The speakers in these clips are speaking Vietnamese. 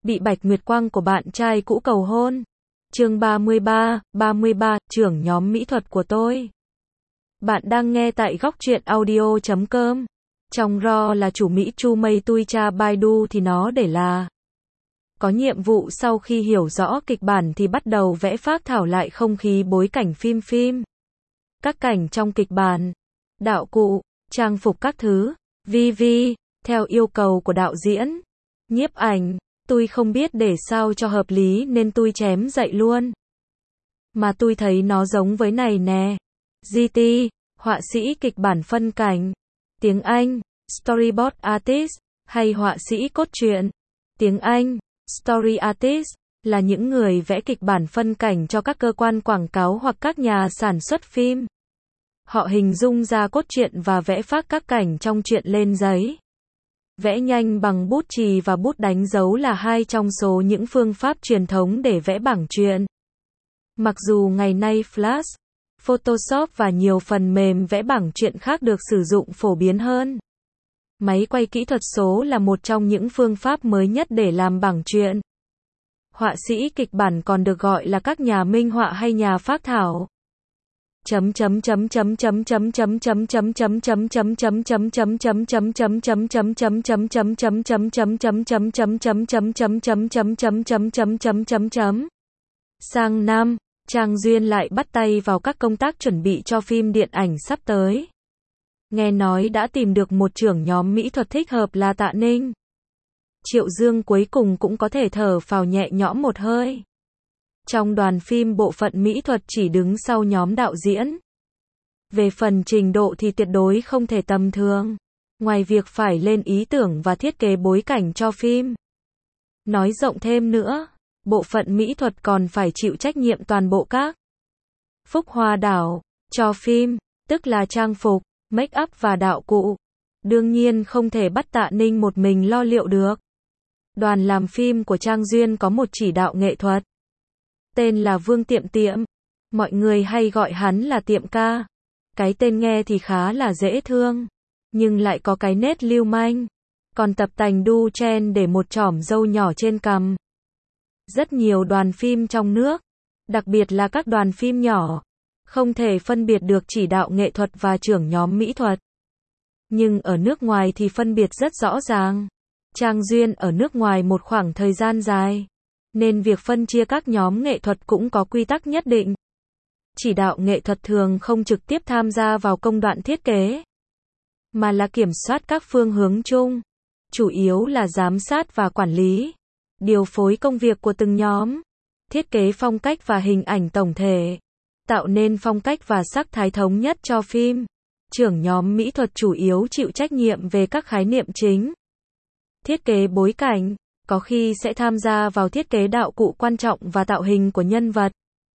bị Bạch Nguyệt Quang của bạn trai cũ cầu hôn. Chương 33, trưởng nhóm mỹ thuật của tôi. Bạn đang nghe tại góc truyện audio.com. Trong RAW là chủ Mỹ Chu Mây Tui Cha Baidu thì nó để là có nhiệm vụ sau khi hiểu rõ kịch bản thì bắt đầu vẽ phác thảo lại không khí bối cảnh phim. Các cảnh trong kịch bản, đạo cụ, trang phục các thứ, VV, theo yêu cầu của đạo diễn, nhiếp ảnh. Tôi không biết để sao cho hợp lý nên tôi chém dậy luôn. Mà tôi thấy nó giống với này nè. GT, họa sĩ kịch bản phân cảnh. Tiếng Anh, Storyboard Artist, hay họa sĩ cốt truyện. Tiếng Anh, Story Artist, là những người vẽ kịch bản phân cảnh cho các cơ quan quảng cáo hoặc các nhà sản xuất phim. Họ hình dung ra cốt truyện và vẽ phác các cảnh trong truyện lên giấy. Vẽ nhanh bằng bút chì và bút đánh dấu là hai trong số những phương pháp truyền thống để vẽ bảng truyện. Mặc dù ngày nay Flash, Photoshop và nhiều phần mềm vẽ bảng truyện khác được sử dụng phổ biến hơn, máy quay kỹ thuật số là một trong những phương pháp mới nhất để làm bảng truyện. Họa sĩ kịch bản còn được gọi là các nhà minh họa hay nhà phác thảo. Sang năm, Trang Duyên lại bắt tay vào các công tác chuẩn bị cho phim điện ảnh sắp tới. Nghe nói đã tìm được một trưởng nhóm mỹ thuật thích hợp là Tạ Ninh. Triệu Dương cuối cùng cũng có thể thở phào nhẹ nhõm một hơi. Trong đoàn phim bộ phận mỹ thuật chỉ đứng sau nhóm đạo diễn. Về phần trình độ thì tuyệt đối không thể tầm thường. Ngoài việc phải lên ý tưởng và thiết kế bối cảnh cho phim. Nói rộng thêm nữa, bộ phận mỹ thuật còn phải chịu trách nhiệm toàn bộ các phúc hoa đảo cho phim, tức là trang phục, make up và đạo cụ. Đương nhiên không thể bắt Tạ Ninh một mình lo liệu được. Đoàn làm phim của Trang Duyên có một chỉ đạo nghệ thuật. Tên là Vương Tiệm Tiệm. Mọi người hay gọi hắn là Tiệm Ca. Cái tên nghe thì khá là dễ thương, nhưng lại có cái nét lưu manh. Còn tập tành đu chen để một chỏm râu nhỏ trên cằm. Rất nhiều đoàn phim trong nước, đặc biệt là các đoàn phim nhỏ, không thể phân biệt được chỉ đạo nghệ thuật và trưởng nhóm mỹ thuật. Nhưng ở nước ngoài thì phân biệt rất rõ ràng. Trang Duyên ở nước ngoài một khoảng thời gian dài, nên việc phân chia các nhóm nghệ thuật cũng có quy tắc nhất định. Chỉ đạo nghệ thuật thường không trực tiếp tham gia vào công đoạn thiết kế, mà là kiểm soát các phương hướng chung, chủ yếu là giám sát và quản lý, điều phối công việc của từng nhóm, thiết kế phong cách và hình ảnh tổng thể, tạo nên phong cách và sắc thái thống nhất cho phim. Trưởng nhóm mỹ thuật chủ yếu chịu trách nhiệm về các khái niệm chính. Thiết kế bối cảnh, có khi sẽ tham gia vào thiết kế đạo cụ quan trọng và tạo hình của nhân vật.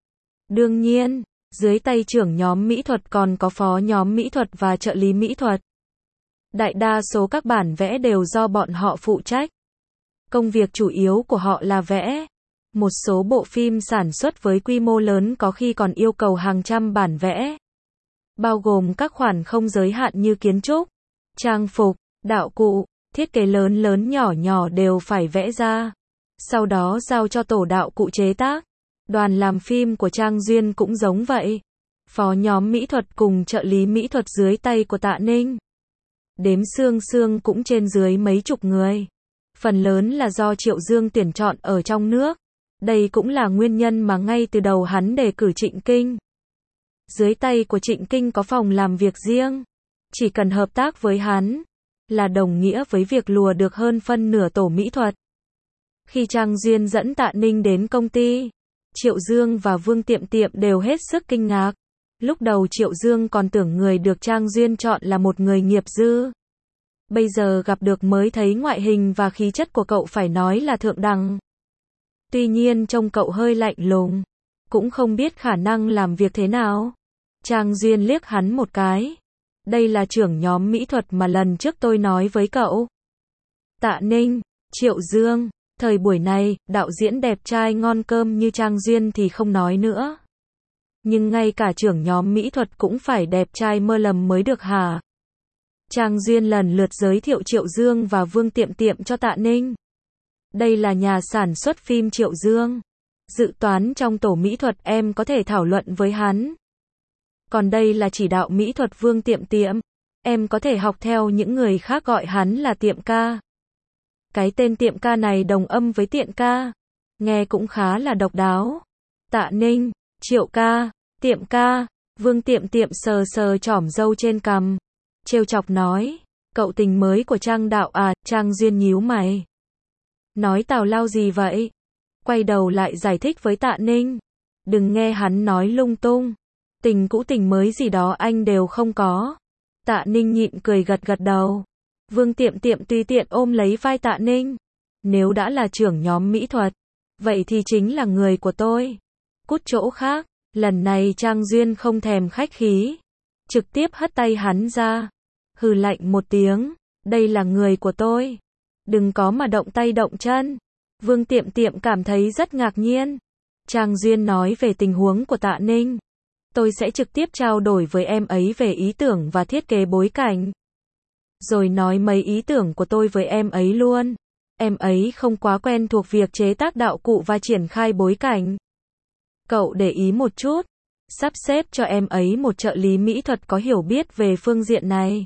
Đương nhiên, dưới tay trưởng nhóm mỹ thuật còn có phó nhóm mỹ thuật và trợ lý mỹ thuật. Đại đa số các bản vẽ đều do bọn họ phụ trách. Công việc chủ yếu của họ là vẽ. Một số bộ phim sản xuất với quy mô lớn có khi còn yêu cầu hàng trăm bản vẽ, bao gồm các khoản không giới hạn như kiến trúc, trang phục, đạo cụ, thiết kế lớn nhỏ đều phải vẽ ra. Sau đó giao cho tổ đạo cụ chế tác. Đoàn làm phim của Trang Duyên cũng giống vậy. Phó nhóm mỹ thuật cùng trợ lý mỹ thuật dưới tay của Tạ Ninh. Đếm xương cũng trên dưới mấy chục người. Phần lớn là do Triệu Dương tuyển chọn ở trong nước. Đây cũng là nguyên nhân mà ngay từ đầu hắn đề cử Trịnh Kinh. Dưới tay của Trịnh Kinh có phòng làm việc riêng. Chỉ cần hợp tác với hắn, là đồng nghĩa với việc lùa được hơn phân nửa tổ mỹ thuật. Khi Trang Duyên dẫn Tạ Ninh đến công ty, Triệu Dương và Vương Tiệm Tiệm đều hết sức kinh ngạc. Lúc đầu Triệu Dương còn tưởng người được Trang Duyên chọn là một người nghiệp dư. Bây giờ gặp được mới thấy ngoại hình và khí chất của cậu phải nói là thượng đẳng. Tuy nhiên trông cậu hơi lạnh lùng, cũng không biết khả năng làm việc thế nào. Trang Duyên liếc hắn một cái. Đây là trưởng nhóm mỹ thuật mà lần trước tôi nói với cậu. Tạ Ninh, Triệu Dương, thời buổi này, đạo diễn đẹp trai ngon cơm như Trang Duyên thì không nói nữa. Nhưng ngay cả trưởng nhóm mỹ thuật cũng phải đẹp trai mơ lầm mới được hả? Trang Duyên lần lượt giới thiệu Triệu Dương và Vương Tiệm Tiệm cho Tạ Ninh. Đây là nhà sản xuất phim Triệu Dương. Dự toán trong tổ mỹ thuật em có thể thảo luận với hắn. Còn đây là chỉ đạo mỹ thuật Vương Tiệm Tiệm. Em có thể học theo những người khác gọi hắn là Tiệm ca. Cái tên Tiệm ca này đồng âm với Tiện ca. Nghe cũng khá là độc đáo. Tạ Ninh, Triệu ca, Tiệm ca. Vương Tiệm Tiệm sờ sờ chỏm râu trên cằm. Trêu chọc nói. Cậu tình mới của Trang đạo à? Trang Duyên nhíu mày. Nói tào lao gì vậy? Quay đầu lại giải thích với Tạ Ninh. Đừng nghe hắn nói lung tung. Tình cũ tình mới gì đó anh đều không có. Tạ Ninh nhịn cười gật gật đầu. Vương Tiệm Tiệm tùy tiện ôm lấy vai Tạ Ninh. Nếu đã là trưởng nhóm mỹ thuật, vậy thì chính là người của tôi. Cút chỗ khác. Lần này Trang Duyên không thèm khách khí. Trực tiếp hất tay hắn ra. Hừ lạnh một tiếng. Đây là người của tôi. Đừng có mà động tay động chân. Vương Tiệm Tiệm cảm thấy rất ngạc nhiên. Trang Duyên nói về tình huống của Tạ Ninh. Tôi sẽ trực tiếp trao đổi với em ấy về ý tưởng và thiết kế bối cảnh. Rồi nói mấy ý tưởng của tôi với em ấy luôn. Em ấy không quá quen thuộc việc chế tác đạo cụ và triển khai bối cảnh. Cậu để ý một chút. Sắp xếp cho em ấy một trợ lý mỹ thuật có hiểu biết về phương diện này.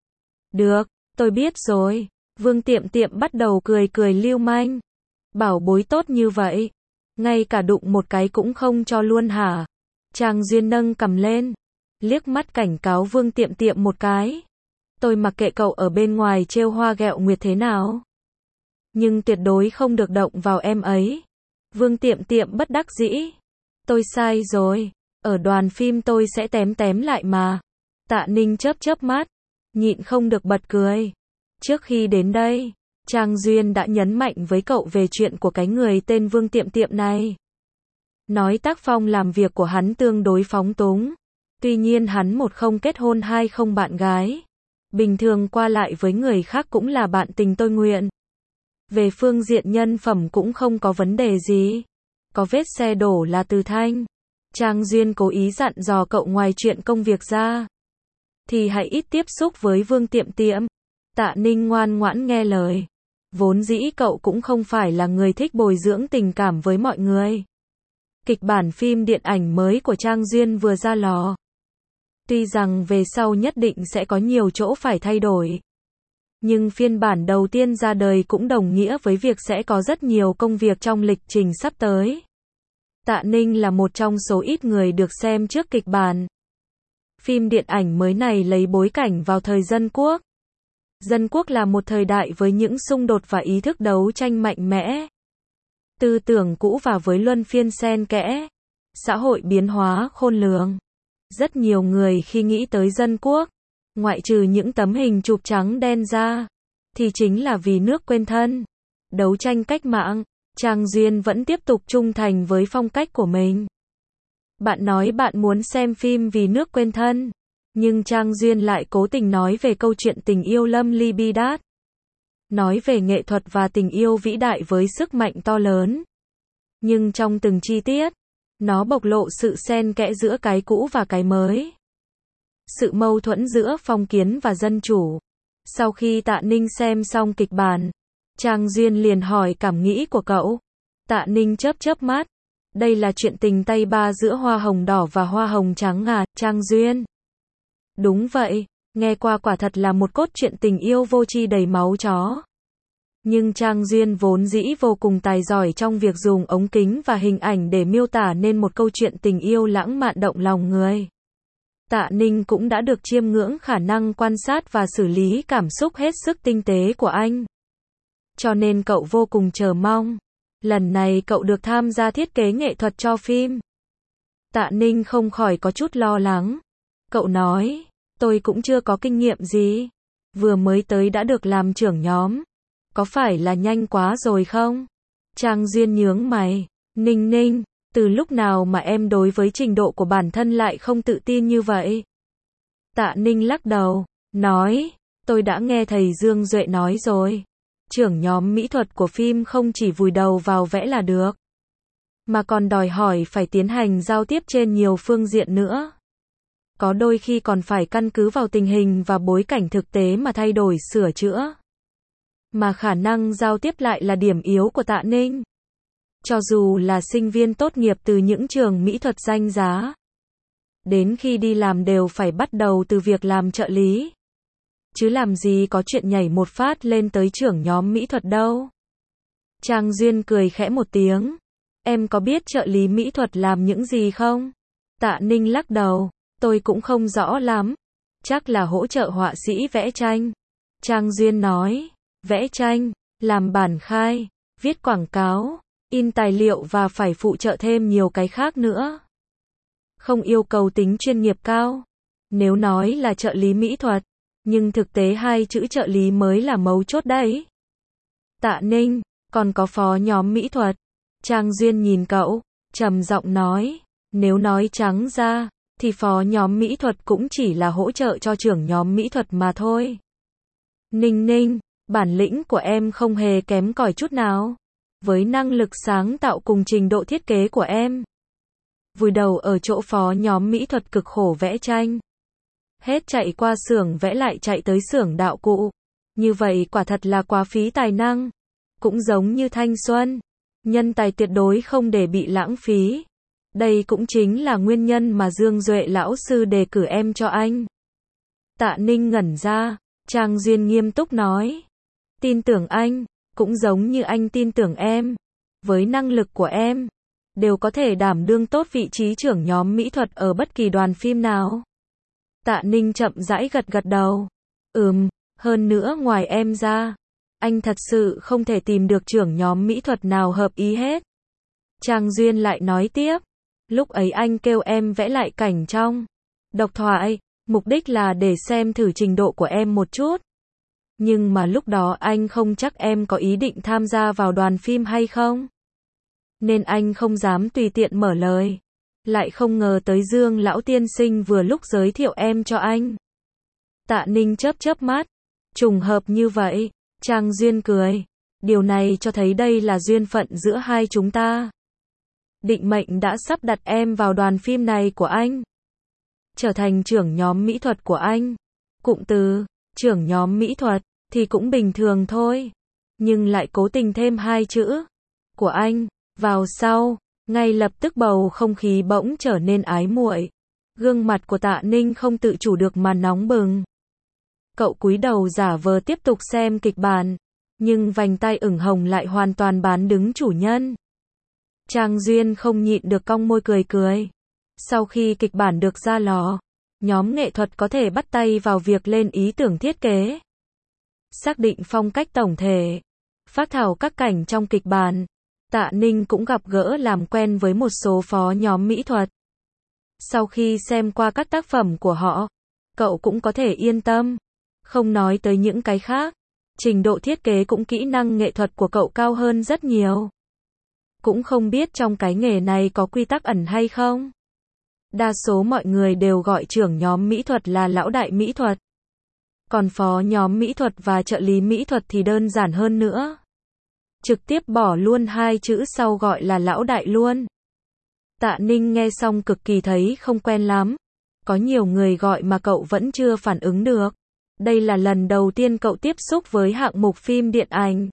Được, tôi biết rồi. Vương Tiệm Tiệm bắt đầu cười cười lưu manh. Bảo bối tốt như vậy. Ngay cả đụng một cái cũng không cho luôn hả? Trang Duyên nâng cầm lên. Liếc mắt cảnh cáo Vương Tiệm Tiệm một cái. Tôi mặc kệ cậu ở bên ngoài trêu hoa ghẹo nguyệt thế nào. Nhưng tuyệt đối không được động vào em ấy. Vương Tiệm Tiệm bất đắc dĩ. Tôi sai rồi. Ở đoàn phim tôi sẽ tém tém lại mà. Tạ Ninh chớp chớp mắt. Nhịn không được bật cười. Trước khi đến đây, Trang Duyên đã nhấn mạnh với cậu về chuyện của cái người tên Vương Tiệm Tiệm này. Nói tác phong làm việc của hắn tương đối phóng túng. Tuy nhiên hắn một không kết hôn hai không bạn gái. Bình thường qua lại với người khác cũng là bạn tình tôi nguyện. Về phương diện nhân phẩm cũng không có vấn đề gì. Có vết xe đổ là từ thanh. Trang Duyên cố ý dặn dò cậu ngoài chuyện công việc ra. Thì hãy ít tiếp xúc với Vương Tiệm Tiệm. Tạ Ninh ngoan ngoãn nghe lời. Vốn dĩ cậu cũng không phải là người thích bồi dưỡng tình cảm với mọi người. Kịch bản phim điện ảnh mới của Trang Duyên vừa ra lò. Tuy rằng về sau nhất định sẽ có nhiều chỗ phải thay đổi. Nhưng phiên bản đầu tiên ra đời cũng đồng nghĩa với việc sẽ có rất nhiều công việc trong lịch trình sắp tới. Tạ Ninh là một trong số ít người được xem trước kịch bản. Phim điện ảnh mới này lấy bối cảnh vào thời Dân Quốc. Dân Quốc là một thời đại với những xung đột và ý thức đấu tranh mạnh mẽ. Tư tưởng cũ và với luân phiên xen kẽ. Xã hội biến hóa khôn lường. Rất nhiều người khi nghĩ tới Dân Quốc, ngoại trừ những tấm hình chụp trắng đen ra, thì chính là vì nước quên thân. Đấu tranh cách mạng, Trang Duyên vẫn tiếp tục trung thành với phong cách của mình. Bạn nói bạn muốn xem phim vì nước quên thân, nhưng Trang Duyên lại cố tình nói về câu chuyện tình yêu lâm ly bi đát. Nói về nghệ thuật và tình yêu vĩ đại với sức mạnh to lớn. Nhưng trong từng chi tiết, nó bộc lộ sự xen kẽ giữa cái cũ và cái mới. Sự mâu thuẫn giữa phong kiến và dân chủ. Sau khi Tạ Ninh xem xong kịch bản, Trang Duyên liền hỏi cảm nghĩ của cậu. Tạ Ninh chớp chớp mắt. Đây là chuyện tình tay ba giữa hoa hồng đỏ và hoa hồng trắng à, Trang Duyên? Đúng vậy, nghe qua quả thật là một cốt truyện tình yêu vô tri đầy máu chó. Nhưng Trang Duyên vốn dĩ vô cùng tài giỏi trong việc dùng ống kính và hình ảnh để miêu tả nên một câu chuyện tình yêu lãng mạn động lòng người. Tạ Ninh cũng đã được chiêm ngưỡng khả năng quan sát và xử lý cảm xúc hết sức tinh tế của anh. Cho nên cậu vô cùng chờ mong. Lần này cậu được tham gia thiết kế nghệ thuật cho phim. Tạ Ninh không khỏi có chút lo lắng. Cậu nói, tôi cũng chưa có kinh nghiệm gì. Vừa mới tới đã được làm trưởng nhóm. Có phải là nhanh quá rồi không? Trang Duyên nhướng mày. Ninh Ninh, từ lúc nào mà em đối với trình độ của bản thân lại không tự tin như vậy? Tạ Ninh lắc đầu, nói, tôi đã nghe thầy Dương Duệ nói rồi. Trưởng nhóm mỹ thuật của phim không chỉ vùi đầu vào vẽ là được, mà còn đòi hỏi phải tiến hành giao tiếp trên nhiều phương diện nữa. Có đôi khi còn phải căn cứ vào tình hình và bối cảnh thực tế mà thay đổi sửa chữa. mà khả năng giao tiếp lại là điểm yếu của Tạ Ninh. Cho dù là sinh viên tốt nghiệp từ những trường mỹ thuật danh giá, đến khi đi làm đều phải bắt đầu từ việc làm trợ lý. Chứ làm gì có chuyện nhảy một phát lên tới trưởng nhóm mỹ thuật đâu. Trang Duyên cười khẽ một tiếng. Em có biết trợ lý mỹ thuật làm những gì không? Tạ Ninh lắc đầu. Tôi cũng không rõ lắm. Chắc là hỗ trợ họa sĩ vẽ tranh. Trang Duyên nói. Vẽ tranh, làm bản khai, viết quảng cáo, in tài liệu và phải phụ trợ thêm nhiều cái khác nữa. Không yêu cầu tính chuyên nghiệp cao. Nếu nói là trợ lý mỹ thuật, nhưng thực tế hai chữ trợ lý mới là mấu chốt đấy. Tạ Ninh, còn có phó nhóm mỹ thuật. Trang Duyên nhìn cậu, trầm giọng nói, nếu nói trắng ra, thì phó nhóm mỹ thuật cũng chỉ là hỗ trợ cho trưởng nhóm mỹ thuật mà thôi. Ninh Ninh, bản lĩnh của em không hề kém cỏi chút nào. Với năng lực sáng tạo cùng trình độ thiết kế của em, vùi đầu ở chỗ phó nhóm mỹ thuật cực khổ vẽ tranh. Hết chạy qua xưởng vẽ lại chạy tới xưởng đạo cụ. Như vậy quả thật là quá phí tài năng. Cũng giống như thanh xuân. Nhân tài tuyệt đối không để bị lãng phí. Đây cũng chính là nguyên nhân mà Dương Duệ lão sư đề cử em cho anh. Tạ Ninh ngẩn ra. Trang Duyên nghiêm túc nói. Tin tưởng anh, cũng giống như anh tin tưởng em. Với năng lực của em, đều có thể đảm đương tốt vị trí trưởng nhóm mỹ thuật ở bất kỳ đoàn phim nào. Tạ Ninh chậm rãi gật gật đầu. Hơn nữa ngoài em ra, anh thật sự không thể tìm được trưởng nhóm mỹ thuật nào hợp ý hết. Trang Duyên lại nói tiếp. Lúc ấy anh kêu em vẽ lại cảnh trong độc thoại, mục đích là để xem thử trình độ của em một chút. Nhưng mà lúc đó anh không chắc em có ý định tham gia vào đoàn phim hay không. Nên anh không dám tùy tiện mở lời. Lại không ngờ tới Dương lão tiên sinh vừa lúc giới thiệu em cho anh. Tạ Ninh chớp chớp mắt. Trùng hợp như vậy. Trang Duyên cười. Điều này cho thấy đây là duyên phận giữa hai chúng ta. Định mệnh đã sắp đặt em vào đoàn phim này của anh. Trở thành trưởng nhóm mỹ thuật của anh. Cụm từ trưởng nhóm mỹ thuật thì cũng bình thường thôi. Nhưng lại cố tình thêm hai chữ của anh vào sau. Ngay lập tức bầu không khí bỗng trở nên ái muội. Gương mặt của Tạ Ninh không tự chủ được mà nóng bừng. Cậu cúi đầu giả vờ tiếp tục xem kịch bản. Nhưng vành tai ửng hồng lại hoàn toàn bán đứng chủ nhân. Trang Duyên không nhịn được cong môi cười cười. Sau khi kịch bản được ra lò, nhóm nghệ thuật có thể bắt tay vào việc lên ý tưởng thiết kế. Xác định phong cách tổng thể. Phác thảo các cảnh trong kịch bản. Tạ Ninh cũng gặp gỡ làm quen với một số phó nhóm mỹ thuật. Sau khi xem qua các tác phẩm của họ, cậu cũng có thể yên tâm. Không nói tới những cái khác, trình độ thiết kế cũng kỹ năng nghệ thuật của cậu cao hơn rất nhiều. Cũng không biết trong cái nghề này có quy tắc ẩn hay không. Đa số mọi người đều gọi trưởng nhóm mỹ thuật là lão đại mỹ thuật. Còn phó nhóm mỹ thuật và trợ lý mỹ thuật thì đơn giản hơn nữa. Trực tiếp bỏ luôn hai chữ sau gọi là lão đại luôn. Tạ Ninh nghe xong cực kỳ thấy không quen lắm. Có nhiều người gọi mà cậu vẫn chưa phản ứng được. Đây là lần đầu tiên cậu tiếp xúc với hạng mục phim điện ảnh.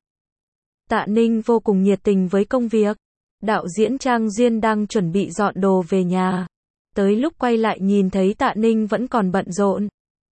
Tạ Ninh vô cùng nhiệt tình với công việc. Đạo diễn Trang Duyên đang chuẩn bị dọn đồ về nhà. Tới lúc quay lại nhìn thấy Tạ Ninh vẫn còn bận rộn.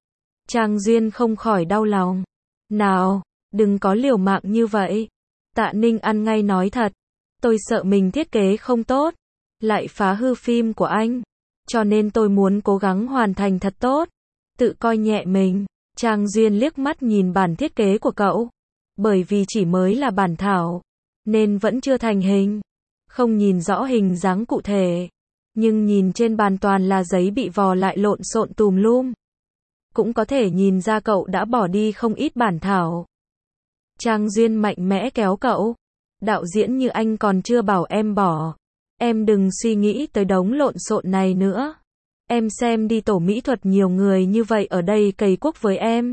Trang Duyên không khỏi đau lòng. Nào, đừng có liều mạng như vậy. Tạ Ninh ăn ngay nói thật. Tôi sợ mình thiết kế không tốt, lại phá hư phim của anh. Cho nên tôi muốn cố gắng hoàn thành thật tốt. Tự coi nhẹ mình. Trang Duyên liếc mắt nhìn bản thiết kế của cậu. Bởi vì chỉ mới là bản thảo, nên vẫn chưa thành hình. Không nhìn rõ hình dáng cụ thể. Nhưng nhìn trên bàn toàn là giấy bị vò lại lộn xộn tùm lum. Cũng có thể nhìn ra cậu đã bỏ đi không ít bản thảo. Trang Duyên mạnh mẽ kéo cậu. Đạo diễn như anh còn chưa bảo em bỏ. Em đừng suy nghĩ tới đống lộn xộn này nữa. Em xem đi, tổ mỹ thuật nhiều người như vậy ở đây cày cuốc với em.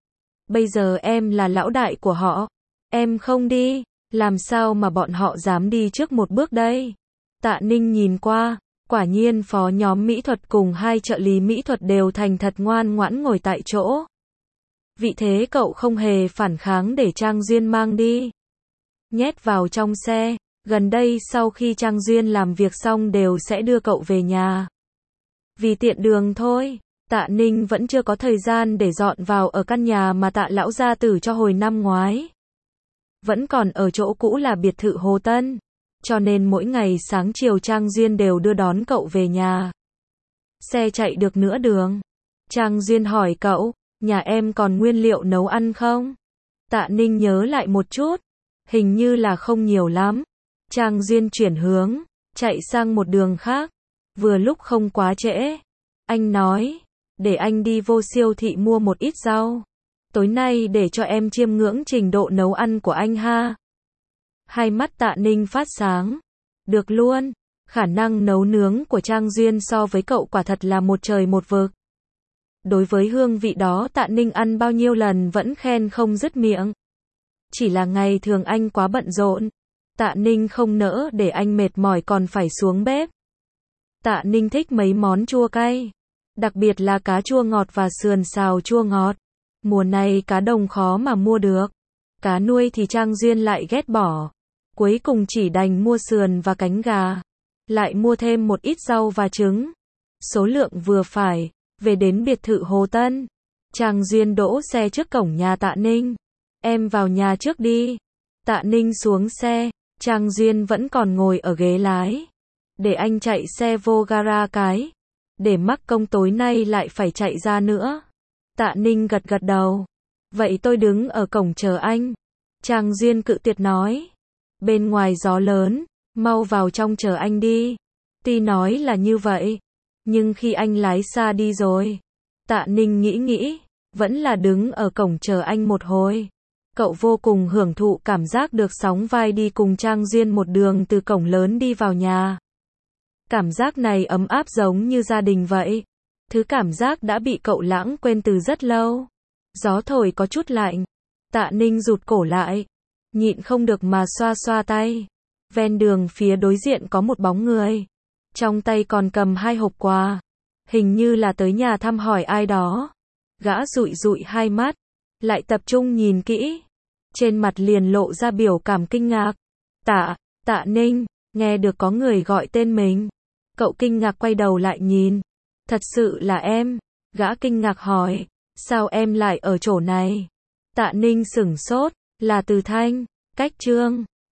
Bây giờ em là lão đại của họ. Em không đi, làm sao mà bọn họ dám đi trước một bước đây? Tạ Ninh nhìn qua, quả nhiên phó nhóm mỹ thuật cùng hai trợ lý mỹ thuật đều thành thật ngoan ngoãn ngồi tại chỗ. Vì thế cậu không hề phản kháng để Trang Duyên mang đi. Nhét vào trong xe, gần đây sau khi Trang Duyên làm việc xong đều sẽ đưa cậu về nhà. Vì tiện đường thôi, Tạ Ninh vẫn chưa có thời gian để dọn vào ở căn nhà mà Tạ lão gia tử cho hồi năm ngoái. Vẫn còn ở chỗ cũ là biệt thự Hồ Tân, cho nên mỗi ngày sáng chiều Trang Duyên đều đưa đón cậu về nhà. Xe chạy được nửa đường, Trang Duyên hỏi cậu, nhà em còn nguyên liệu nấu ăn không? Tạ Ninh nhớ lại một chút, hình như là không nhiều lắm. Trang Duyên chuyển hướng, chạy sang một đường khác, vừa lúc không quá trễ. Anh nói, để anh đi vô siêu thị mua một ít rau. Tối nay để cho em chiêm ngưỡng trình độ nấu ăn của anh ha. Hai mắt Tạ Ninh phát sáng. Được luôn, khả năng nấu nướng của Trang Duyên so với cậu quả thật là một trời một vực. Đối với hương vị đó Tạ Ninh ăn bao nhiêu lần vẫn khen không dứt miệng. Chỉ là ngày thường anh quá bận rộn. Tạ Ninh không nỡ để anh mệt mỏi còn phải xuống bếp. Tạ Ninh thích mấy món chua cay, đặc biệt là cá chua ngọt và sườn xào chua ngọt. Mùa này cá đồng khó mà mua được. Cá nuôi thì Trang Duyên lại ghét bỏ. Cuối cùng chỉ đành mua sườn và cánh gà. Lại mua thêm một ít rau và trứng. Số lượng vừa phải, về đến biệt thự Hồ Tân. Trang Duyên đỗ xe trước cổng nhà Tạ Ninh. Em vào nhà trước đi. Tạ Ninh xuống xe, Trang Duyên vẫn còn ngồi ở ghế lái. Để anh chạy xe vô gara cái. Để mắc công tối nay lại phải chạy ra nữa. Tạ Ninh gật gật đầu. Vậy tôi đứng ở cổng chờ anh. Trang Duyên cự tuyệt nói. Bên ngoài gió lớn, mau vào trong chờ anh đi. Tuy nói là như vậy, nhưng khi anh lái xa đi rồi, Tạ Ninh nghĩ, vẫn là đứng ở cổng chờ anh một hồi. Cậu vô cùng hưởng thụ cảm giác được sóng vai đi cùng Trang Duyên một đường từ cổng lớn đi vào nhà. Cảm giác này ấm áp giống như gia đình vậy. Thứ cảm giác đã bị cậu lãng quên từ rất lâu. Gió thổi có chút lạnh. Tạ Ninh rụt cổ lại. Nhịn không được mà xoa xoa tay. Ven đường phía đối diện có một bóng người. Trong tay còn cầm hai hộp quà. Hình như là tới nhà thăm hỏi ai đó. Gã dụi dụi hai mắt. Lại tập trung nhìn kỹ. Trên mặt liền lộ ra biểu cảm kinh ngạc. Tạ Ninh, nghe được có người gọi tên mình. Cậu kinh ngạc quay đầu lại nhìn. Thật sự là em. Gã kinh ngạc hỏi. Sao em lại ở chỗ này? Tạ Ninh sửng sốt. Là Từ Thanh, Cách Trương.